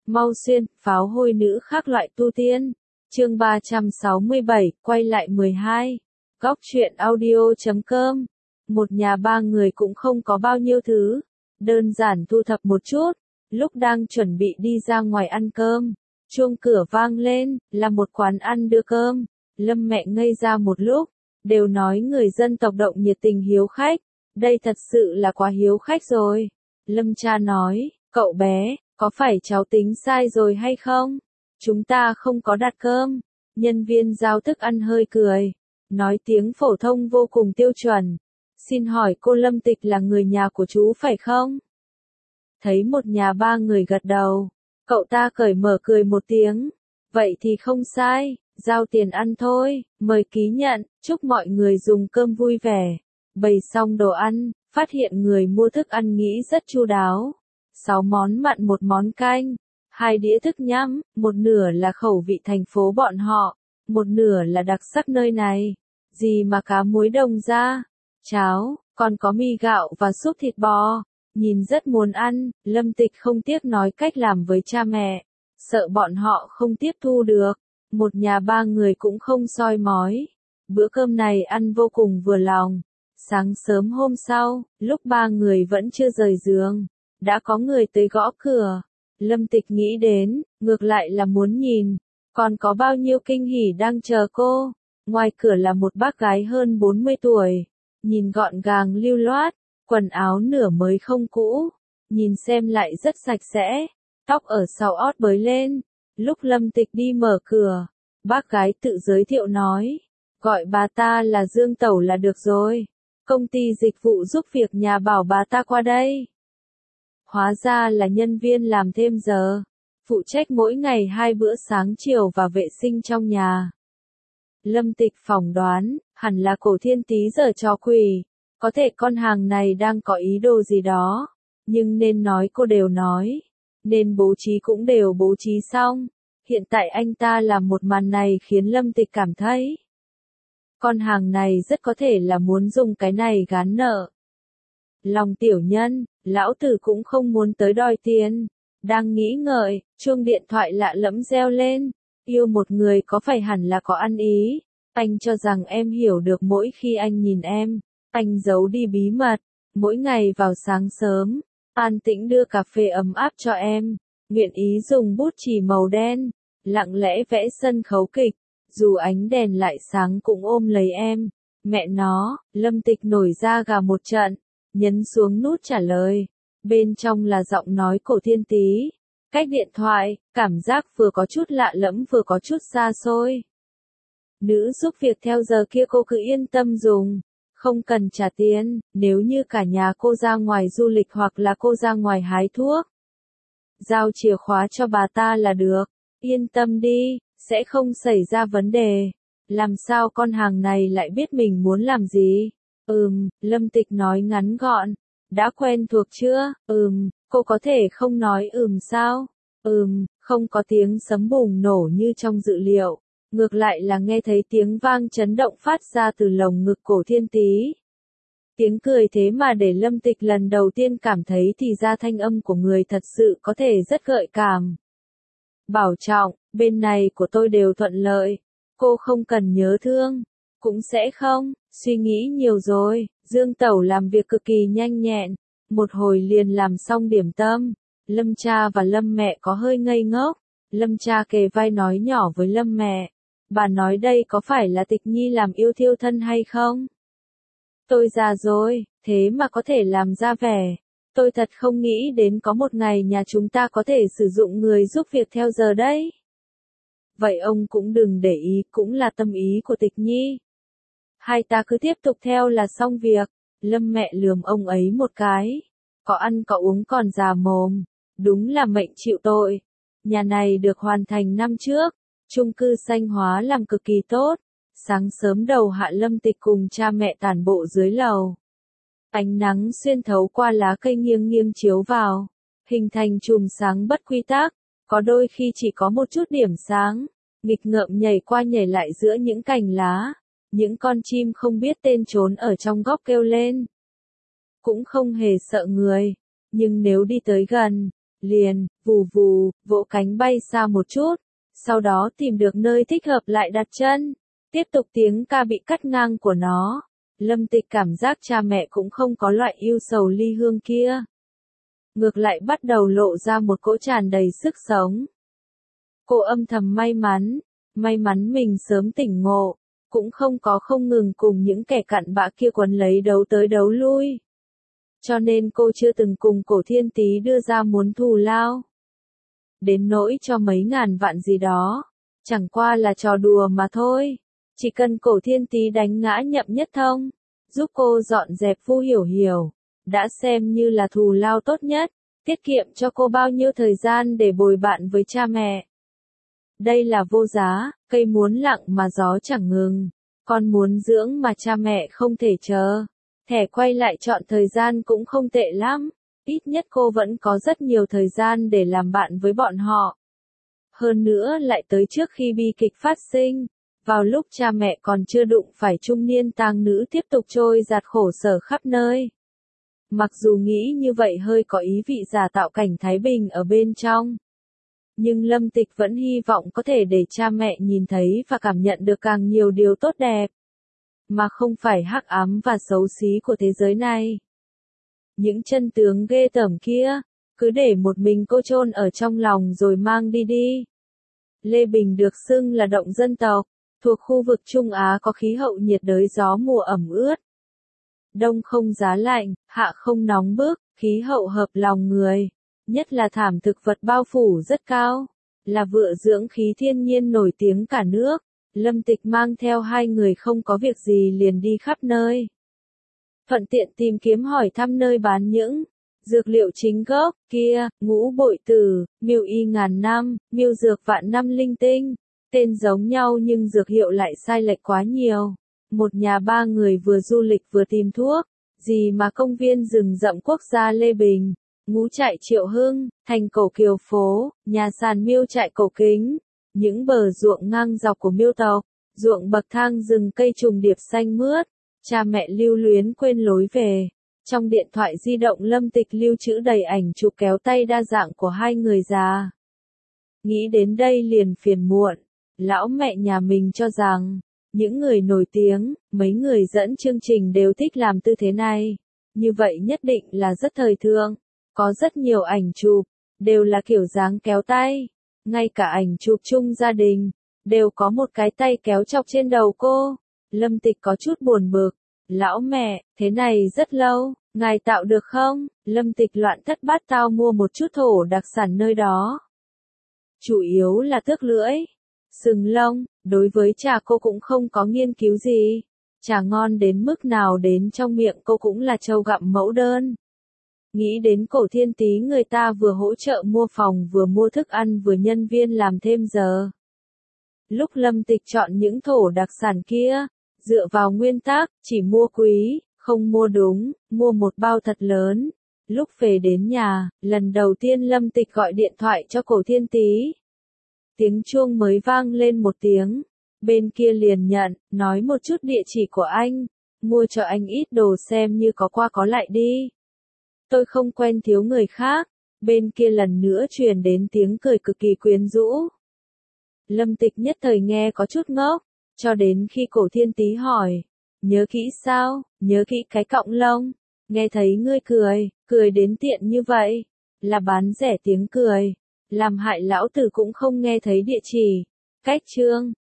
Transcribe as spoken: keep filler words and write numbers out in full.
Mau xuyên, pháo hôi nữ khác loại tu tiên. Chương ba trăm sáu mươi bảy, quay lại mười hai. Góc truyện audio.com. Một nhà ba người cũng không có bao nhiêu thứ. Đơn giản thu thập một chút. Lúc đang chuẩn bị đi ra ngoài ăn cơm. Chuông cửa vang lên, là một quán ăn đưa cơm. Lâm mẹ ngây ra một lúc. Đều nói người dân tộc Động nhiệt tình hiếu khách. Đây thật sự là quá hiếu khách rồi. Lâm cha nói, cậu bé, có phải cháu tính sai rồi hay không? Chúng ta không có đặt cơm. Nhân viên giao thức ăn hơi cười. Nói tiếng phổ thông vô cùng tiêu chuẩn. Xin hỏi cô Lâm Tịch là người nhà của chú phải không? Thấy một nhà ba người gật đầu. Cậu ta cởi mở cười một tiếng. Vậy thì không sai, giao tiền ăn thôi, mời ký nhận, chúc mọi người dùng cơm vui vẻ. Bày xong đồ ăn, phát hiện người mua thức ăn nghĩ rất chu đáo. Sáu món mặn một món canh, hai đĩa thức nhắm, một nửa là khẩu vị thành phố bọn họ, một nửa là đặc sắc nơi này. Gì mà cá muối đồng ra, cháo, còn có mì gạo và súp thịt bò. Nhìn rất muốn ăn, Lâm Tịch không tiếc nói cách làm với cha mẹ, sợ bọn họ không tiếp thu được. Một nhà ba người cũng không soi mói. Bữa cơm này ăn vô cùng vừa lòng. Sáng sớm hôm sau, lúc ba người vẫn chưa rời giường, đã có người tới gõ cửa. Lâm Tịch nghĩ đến, ngược lại là muốn nhìn, còn có bao nhiêu kinh hỉ đang chờ cô. Ngoài cửa là một bác gái hơn bốn mươi tuổi, nhìn gọn gàng lưu loát, quần áo nửa mới không cũ, nhìn xem lại rất sạch sẽ, tóc ở sau ót bới lên. Lúc Lâm Tịch đi mở cửa, bác gái tự giới thiệu nói, gọi bà ta là Dương Tẩu là được rồi. Công ty dịch vụ giúp việc nhà bảo bà ta qua đây. Hóa ra là nhân viên làm thêm giờ, phụ trách mỗi ngày hai bữa sáng chiều và vệ sinh trong nhà. Lâm Tịch phỏng đoán, hẳn là Cổ Thiên Tý giở trò quỷ, có thể con hàng này đang có ý đồ gì đó, nhưng nên nói cô đều nói, nên bố trí cũng đều bố trí xong. Hiện tại anh ta làm một màn này khiến Lâm Tịch cảm thấy, con hàng này rất có thể là muốn dùng cái này gán nợ. Lòng tiểu nhân, lão tử cũng không muốn tới đòi tiền. Đang nghĩ ngợi, chuông điện thoại lạ lẫm reo lên. Yêu một người có phải hẳn là có ăn ý. Anh cho rằng em hiểu được mỗi khi anh nhìn em, anh giấu đi bí mật. Mỗi ngày vào sáng sớm, an tĩnh đưa cà phê ấm áp cho em. Nguyện ý dùng bút chì màu đen, lặng lẽ vẽ sân khấu kịch. Dù ánh đèn lại sáng cũng ôm lấy em. Mẹ nó, Lâm Tịch nổi da gà một trận, nhấn xuống nút trả lời. Bên trong là giọng nói Cổ Thiên Tý. Cách điện thoại, cảm giác vừa có chút lạ lẫm vừa có chút xa xôi. Nữ giúp việc theo giờ kia cô cứ yên tâm dùng, không cần trả tiền, nếu như cả nhà cô ra ngoài du lịch hoặc là cô ra ngoài hái thuốc. Giao chìa khóa cho bà ta là được, yên tâm đi. Sẽ không xảy ra vấn đề. Làm sao con hàng này lại biết mình muốn làm gì? Ừm, Lâm Tịch nói ngắn gọn. Đã quen thuộc chưa? Ừm, cô có thể không nói ừm sao? Ừm, không có tiếng sấm bùng nổ như trong dự liệu. Ngược lại là nghe thấy tiếng vang chấn động phát ra từ lồng ngực Cổ Thiên Tý. Tiếng cười thế mà để Lâm Tịch lần đầu tiên cảm thấy thì ra thanh âm của người thật sự có thể rất gợi cảm. Bảo trọng, bên này của tôi đều thuận lợi. Cô không cần nhớ thương. Cũng sẽ không, suy nghĩ nhiều rồi. Dương Tẩu làm việc cực kỳ nhanh nhẹn. Một hồi liền làm xong điểm tâm. Lâm cha và Lâm mẹ có hơi ngây ngốc. Lâm cha kề vai nói nhỏ với Lâm mẹ. Bà nói đây có phải là Tịch Nhi làm yêu thiêu thân hay không? Tôi già rồi, thế mà có thể làm ra vẻ. Tôi thật không nghĩ đến có một ngày nhà chúng ta có thể sử dụng người giúp việc theo giờ đấy. Vậy ông cũng đừng để ý, cũng là tâm ý của Tịch Nhi. Hai ta cứ tiếp tục theo là xong việc. Lâm mẹ lườm ông ấy một cái. Có ăn có uống còn già mồm. Đúng là mệnh chịu tội. Nhà này được hoàn thành năm trước. Chung cư xanh hóa làm cực kỳ tốt. Sáng sớm đầu hạ Lâm Tịch cùng cha mẹ tản bộ dưới lầu. Ánh nắng xuyên thấu qua lá cây nghiêng nghiêng chiếu vào, hình thành chùm sáng bất quy tắc, có đôi khi chỉ có một chút điểm sáng, nghịch ngợm nhảy qua nhảy lại giữa những cành lá, những con chim không biết tên trốn ở trong góc kêu lên. Cũng không hề sợ người, nhưng nếu đi tới gần, liền, vù vù, vỗ cánh bay xa một chút, sau đó tìm được nơi thích hợp lại đặt chân. Tiếp tục tiếng ca bị cắt ngang của nó. Lâm Tịch cảm giác cha mẹ cũng không có loại yêu sầu ly hương kia. Ngược lại bắt đầu lộ ra một cỗ tràn đầy sức sống. Cô âm thầm may mắn, may mắn mình sớm tỉnh ngộ, cũng không có không ngừng cùng những kẻ cặn bã kia quấn lấy đấu tới đấu lui. Cho nên cô chưa từng cùng Cổ Thiên Tý đưa ra muốn thù lao. Đến nỗi cho mấy ngàn vạn gì đó, chẳng qua là trò đùa mà thôi. Chỉ cần Cổ Thiên Tý đánh ngã Nhậm Nhất Thông, giúp cô dọn dẹp Vu Hiểu Hiểu, đã xem như là thù lao tốt nhất, tiết kiệm cho cô bao nhiêu thời gian để bồi bạn với cha mẹ. Đây là vô giá, cây muốn lặng mà gió chẳng ngừng, con muốn dưỡng mà cha mẹ không thể chờ. Thẻ quay lại chọn thời gian cũng không tệ lắm, ít nhất cô vẫn có rất nhiều thời gian để làm bạn với bọn họ. Hơn nữa lại tới trước khi bi kịch phát sinh, vào lúc cha mẹ còn chưa đụng phải trung niên tang nữ tiếp tục trôi dạt khổ sở khắp nơi. Mặc dù nghĩ như vậy hơi có ý vị giả tạo cảnh thái bình ở bên trong. Nhưng Lâm Tịch vẫn hy vọng có thể để cha mẹ nhìn thấy và cảm nhận được càng nhiều điều tốt đẹp. Mà không phải hắc ám và xấu xí của thế giới này. Những chân tướng ghê tởm kia, cứ để một mình cô chôn ở trong lòng rồi mang đi đi. Lê Bình được xưng là động dân tộc, thuộc khu vực Trung Á có khí hậu nhiệt đới gió mùa ẩm ướt. Đông không giá lạnh, hạ không nóng bức, khí hậu hợp lòng người. Nhất là thảm thực vật bao phủ rất cao, là vựa dưỡng khí thiên nhiên nổi tiếng cả nước. Lâm Tịch mang theo hai người không có việc gì liền đi khắp nơi. Thuận tiện tìm kiếm hỏi thăm nơi bán những dược liệu chính gốc kia, ngũ bội tử, miêu y ngàn năm, miêu dược vạn năm linh tinh. Tên giống nhau nhưng dược hiệu lại sai lệch quá nhiều. Một nhà ba người vừa du lịch vừa tìm thuốc, gì mà công viên rừng rậm quốc gia Lê Bình, ngũ trại Triệu Hưng, thành cổ Kiều Phố, nhà sàn miêu trại Cổ Kính. Những bờ ruộng ngang dọc của miêu tộc, ruộng bậc thang rừng cây trùng điệp xanh mướt, cha mẹ lưu luyến quên lối về. Trong điện thoại di động Lâm Tịch lưu trữ đầy ảnh chụp kéo tay đa dạng của hai người già. Nghĩ đến đây liền phiền muộn, lão mẹ nhà mình cho rằng, những người nổi tiếng, mấy người dẫn chương trình đều thích làm tư thế này. Như vậy nhất định là rất thời thượng, có rất nhiều ảnh chụp, đều là kiểu dáng kéo tay. Ngay cả ảnh chụp chung gia đình, đều có một cái tay kéo chọc trên đầu cô. Lâm Tịch có chút buồn bực. Lão mẹ, thế này rất lâu, ngài tạo được không? Lâm Tịch loạn thất bát tao mua một chút thổ đặc sản nơi đó. Chủ yếu là tước lưỡi, sừng lông, đối với trà cô cũng không có nghiên cứu gì. Trà ngon đến mức nào đến trong miệng cô cũng là trâu gặm mẫu đơn. Nghĩ đến Cổ Thiên Tý người ta vừa hỗ trợ mua phòng vừa mua thức ăn vừa nhân viên làm thêm giờ. Lúc Lâm Tịch chọn những thổ đặc sản kia, dựa vào nguyên tắc, chỉ mua quý, không mua đúng, mua một bao thật lớn. Lúc về đến nhà, lần đầu tiên Lâm Tịch gọi điện thoại cho Cổ Thiên Tý. Tiếng chuông mới vang lên một tiếng, bên kia liền nhận, nói một chút địa chỉ của anh, mua cho anh ít đồ xem như có qua có lại đi. Tôi không quen thiếu người khác, bên kia lần nữa truyền đến tiếng cười cực kỳ quyến rũ. Lâm Tịch nhất thời nghe có chút ngốc, cho đến khi Cổ Thiên Tý hỏi, nhớ kỹ sao, nhớ kỹ cái cọng lông, nghe thấy ngươi cười, cười đến tiện như vậy, là bán rẻ tiếng cười, làm hại lão tử cũng không nghe thấy địa chỉ, cách chương.